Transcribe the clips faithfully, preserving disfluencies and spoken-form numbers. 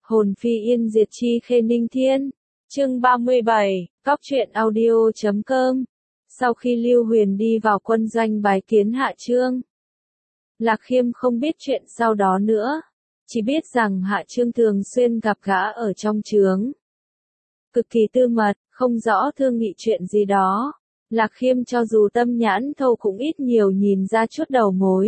Hồn phi yên diệt chi khê ninh thiên. Chương ba mươi bảy, cóc truyện audio chấm com. Sau khi Lưu Huyền đi vào quân doanh bái kiến Hạ Chương, Lạc Khiêm không biết chuyện sau đó nữa, chỉ biết rằng Hạ Chương thường xuyên gặp gã ở trong trướng. Cực kỳ tư mật, không rõ thương nghị chuyện gì đó. Lạc Khiêm cho dù tâm nhãn thâu cũng ít nhiều nhìn ra chút đầu mối.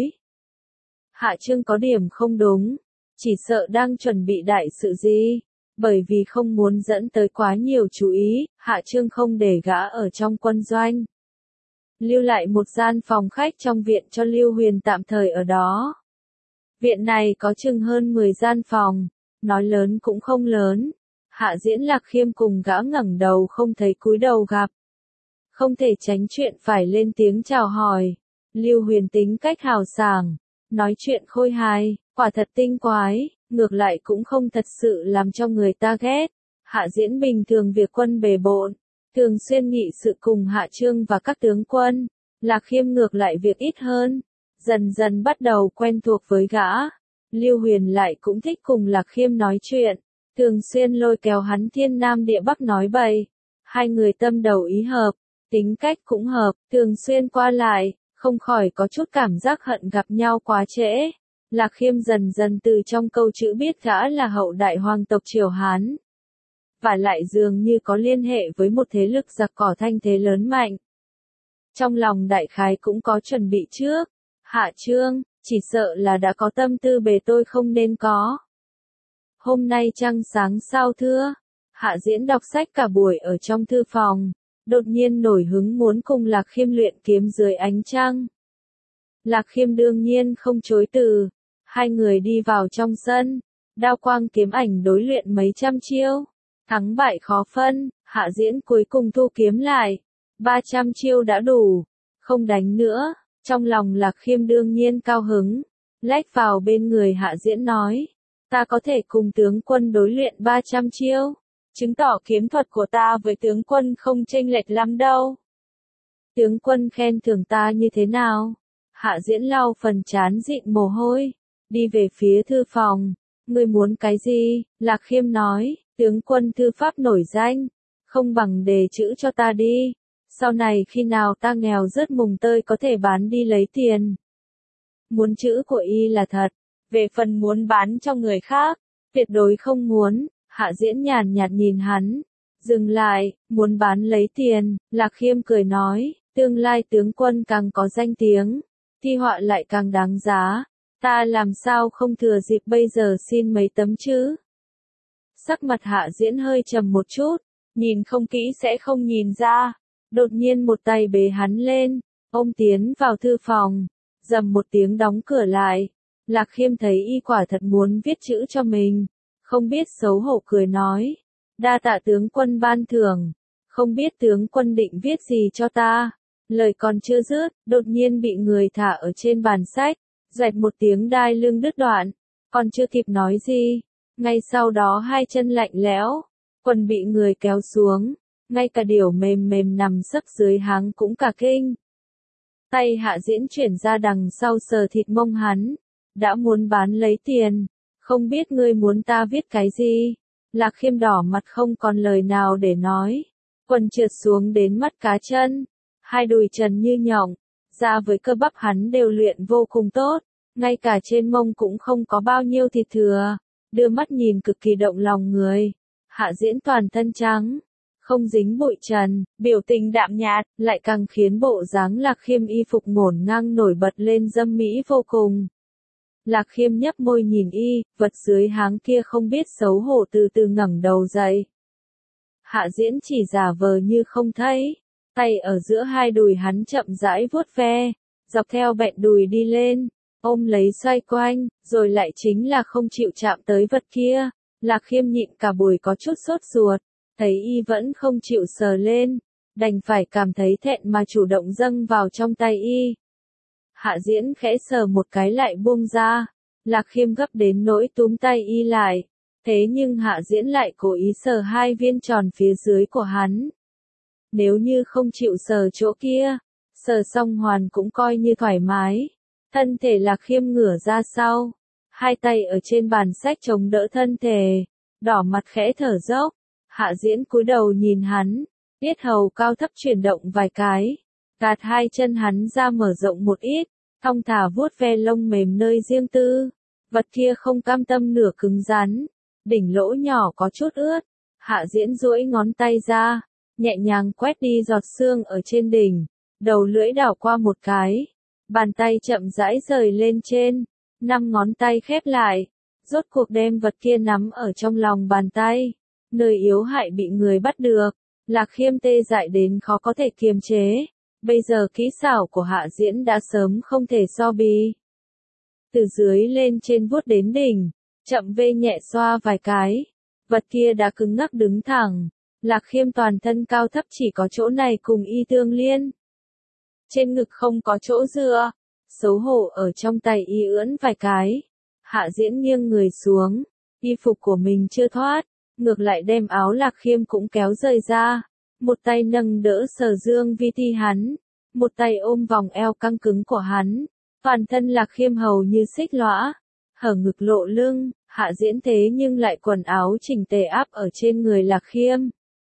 Hạ Chương có điểm không đúng, chỉ sợ đang chuẩn bị đại sự gì. Bởi vì không muốn dẫn tới quá nhiều chú ý, Hạ Chương không để gã ở trong quân doanh. Lưu lại một gian phòng khách trong viện cho Lưu Huyền tạm thời ở đó. Viện này có chừng hơn mười gian phòng, nói lớn cũng không lớn. Hạ Diễn Lạc Khiêm cùng gã ngẩng đầu không thấy cúi đầu gặp. Không thể tránh chuyện phải lên tiếng chào hỏi. Lưu Huyền tính cách hào sảng, nói chuyện khôi hài, quả thật tinh quái, ngược lại cũng không thật sự làm cho người ta ghét. Hạ Diễn bình thường việc quân bề bộn, thường xuyên nghị sự cùng Hạ Chương và các tướng quân. Lạc Khiêm ngược lại việc ít hơn, dần dần bắt đầu quen thuộc với gã. Lưu Huyền lại cũng thích cùng Lạc Khiêm nói chuyện, thường xuyên lôi kéo hắn thiên nam địa bắc nói bậy. Hai người tâm đầu ý hợp, tính cách cũng hợp, thường xuyên qua lại, không khỏi có chút cảm giác hận gặp nhau quá trễ. Lạc Khiêm dần dần từ trong câu chữ biết gã là hậu đại hoàng tộc Triều Hán. Và lại dường như có liên hệ với một thế lực giặc cỏ thanh thế lớn mạnh. Trong lòng đại khái cũng có chuẩn bị trước. Hạ Chương, chỉ sợ là đã có tâm tư bề tôi không nên có. Hôm nay trăng sáng sao thưa. Hạ Diễn đọc sách cả buổi ở trong thư phòng, đột nhiên nổi hứng muốn cùng Lạc Khiêm luyện kiếm dưới ánh trăng. Lạc Khiêm đương nhiên không chối từ. Hai người đi vào trong sân, đao quang kiếm ảnh đối luyện mấy trăm chiêu. Thắng bại khó phân, Hạ Diễn cuối cùng thu kiếm lại. ba trăm chiêu đã đủ, không đánh nữa. Trong lòng Lạc Khiêm đương nhiên cao hứng, lách vào bên người Hạ Diễn nói, ta có thể cùng tướng quân đối luyện ba trăm chiêu, chứng tỏ kiếm thuật của ta với tướng quân không chênh lệch lắm đâu. Tướng quân khen thưởng ta như thế nào? Hạ Diễn lau phần trán dịn mồ hôi, đi về phía thư phòng. Ngươi muốn cái gì? Lạc Khiêm nói, tướng quân thư pháp nổi danh, không bằng đề chữ cho ta đi. Sau này khi nào ta nghèo rớt mùng tơi có thể bán đi lấy tiền. Muốn chữ của y là thật, về phần muốn bán cho người khác, tuyệt đối không muốn. Hạ Diễn nhàn nhạt nhìn hắn, dừng lại, muốn bán lấy tiền. Lạc Khiêm cười nói, tương lai tướng quân càng có danh tiếng, thi họa lại càng đáng giá. Ta làm sao không thừa dịp bây giờ xin mấy tấm chữ. Sắc mặt Hạ Diễn hơi trầm một chút, nhìn không kỹ sẽ không nhìn ra. Đột nhiên một tay bế hắn lên, ôm tiến vào thư phòng, dầm một tiếng đóng cửa lại. Lạc Khiêm thấy y quả thật muốn viết chữ cho mình, không biết xấu hổ cười nói, đa tạ tướng quân ban thưởng, không biết tướng quân định viết gì cho ta. Lời còn chưa dứt, đột nhiên bị người thả ở trên bàn sách, rạch một tiếng đai lưng đứt đoạn, còn chưa kịp nói gì, ngay sau đó hai chân lạnh lẽo, quần bị người kéo xuống. Ngay cả điều mềm mềm nằm sấp dưới háng cũng cả kinh. Tay Hạ Diễn chuyển ra đằng sau sờ thịt mông hắn. Đã muốn bán lấy tiền. Không biết ngươi muốn ta viết cái gì? Lạc Khiêm đỏ mặt không còn lời nào để nói. Quần trượt xuống đến mắt cá chân. Hai đùi trần như nhộng. Da với cơ bắp hắn đều luyện vô cùng tốt. Ngay cả trên mông cũng không có bao nhiêu thịt thừa. Đưa mắt nhìn cực kỳ động lòng người. Hạ Diễn toàn thân trắng, không dính bụi trần, biểu tình đạm nhạt, lại càng khiến bộ dáng Lạc Khiêm y phục ngổn ngang nổi bật lên dâm mỹ vô cùng. Lạc Khiêm nhấp môi nhìn y, vật dưới háng kia không biết xấu hổ từ từ ngẩng đầu dậy. Hạ Diễn chỉ giả vờ như không thấy, tay ở giữa hai đùi hắn chậm rãi vuốt ve, dọc theo bẹn đùi đi lên, ôm lấy xoay quanh, rồi lại chính là không chịu chạm tới vật kia. Lạc Khiêm nhịn cả buổi có chút sốt ruột. Thấy y vẫn không chịu sờ lên, đành phải cảm thấy thẹn mà chủ động dâng vào trong tay y. Hạ Diễn khẽ sờ một cái lại buông ra, Lạc Khiêm gấp đến nỗi túm tay y lại, thế nhưng Hạ Diễn lại cố ý sờ hai viên tròn phía dưới của hắn. Nếu như không chịu sờ chỗ kia, sờ xong hoàn cũng coi như thoải mái. Thân thể Lạc Khiêm ngửa ra sau, hai tay ở trên bàn sách chống đỡ thân thể, đỏ mặt khẽ thở dốc. Hạ Diễn cúi đầu nhìn hắn, yết hầu cao thấp chuyển động vài cái, gạt hai chân hắn ra mở rộng một ít, thong thả vuốt ve lông mềm nơi riêng tư. Vật kia không cam tâm nửa cứng rắn, đỉnh lỗ nhỏ có chút ướt. Hạ Diễn duỗi ngón tay ra, nhẹ nhàng quét đi giọt sương ở trên đỉnh, đầu lưỡi đảo qua một cái, bàn tay chậm rãi rời lên trên, năm ngón tay khép lại, rốt cuộc đem vật kia nắm ở trong lòng bàn tay, nơi yếu hại bị người bắt được. Lạc Khiêm tê dại đến khó có thể kiềm chế, bây giờ kỹ xảo của Hạ Diễn đã sớm không thể so bì. Từ dưới lên trên vuốt đến đỉnh, chậm vê nhẹ xoa vài cái, vật kia đã cứng ngắc đứng thẳng. Lạc Khiêm toàn thân cao thấp chỉ có chỗ này cùng y tương liên. Trên ngực không có chỗ dựa, xấu hổ ở trong tay y ưỡn vài cái. Hạ Diễn nghiêng người xuống, y phục của mình chưa thoát, ngược lại đem áo Lạc Khiêm cũng kéo rời ra. Một tay nâng đỡ sờ dương vi ti hắn, một tay ôm vòng eo căng cứng của hắn. Toàn thân Lạc Khiêm hầu như xích lõa, hở ngực lộ lưng. Hạ Diễn thế nhưng lại quần áo chỉnh tề áp ở trên người Lạc Khiêm.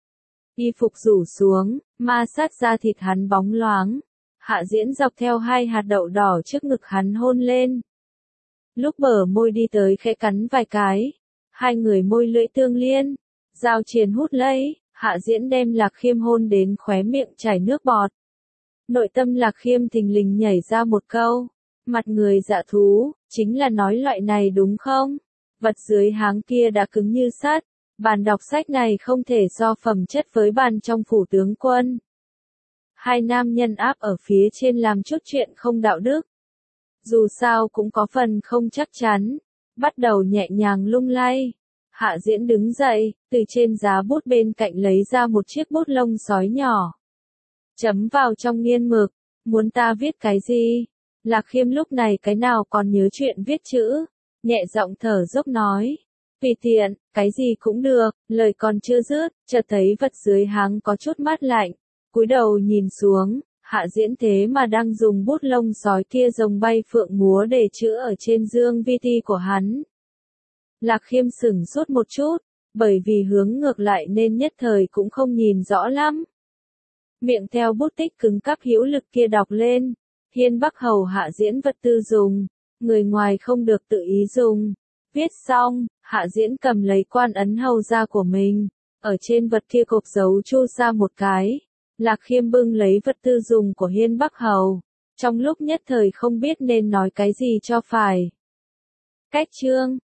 Y phục rủ xuống, ma sát da thịt hắn bóng loáng. Hạ Diễn dọc theo hai hạt đậu đỏ trước ngực hắn hôn lên. Lúc bờ môi đi tới khẽ cắn vài cái, hai người môi lưỡi tương liên, giao triền hút lấy. Hạ Diễn đem Lạc Khiêm hôn đến khóe miệng chảy nước bọt. Nội tâm Lạc Khiêm thình lình nhảy ra một câu, mặt người dạ thú, chính là nói loại này đúng không? Vật dưới háng kia đã cứng như sắt, bàn đọc sách này không thể so phẩm chất với bàn trong phủ tướng quân. Hai nam nhân áp ở phía trên làm chút chuyện không đạo đức. Dù sao cũng có phần không chắc chắn, bắt đầu nhẹ nhàng lung lay. Hạ Diễn đứng dậy, từ trên giá bút bên cạnh lấy ra một chiếc bút lông sói nhỏ. Chấm vào trong nghiên mực, muốn ta viết cái gì? Lạc Khiêm lúc này cái nào còn nhớ chuyện viết chữ, nhẹ giọng thở dốc nói. Tùy tiện, cái gì cũng được, lời còn chưa dứt, chợt thấy vật dưới háng có chút mát lạnh, cúi đầu nhìn xuống, Hạ Diễn thế mà đang dùng bút lông sói kia rồng bay phượng múa để chữ ở trên dương vi ti của hắn. Lạc Khiêm sửng sốt một chút, bởi vì hướng ngược lại nên nhất thời cũng không nhìn rõ lắm. Miệng theo bút tích cứng cáp hữu lực kia đọc lên, Hiên Bắc hầu Hạ Diễn vật tư dùng, người ngoài không được tự ý dùng. Viết xong, Hạ Diễn cầm lấy quan ấn hầu ra của mình, ở trên vật kia cột dấu chu ra một cái. Lạc Khiêm bưng lấy vật tư dùng của Hiên Bắc hầu, trong lúc nhất thời không biết nên nói cái gì cho phải. Cách chương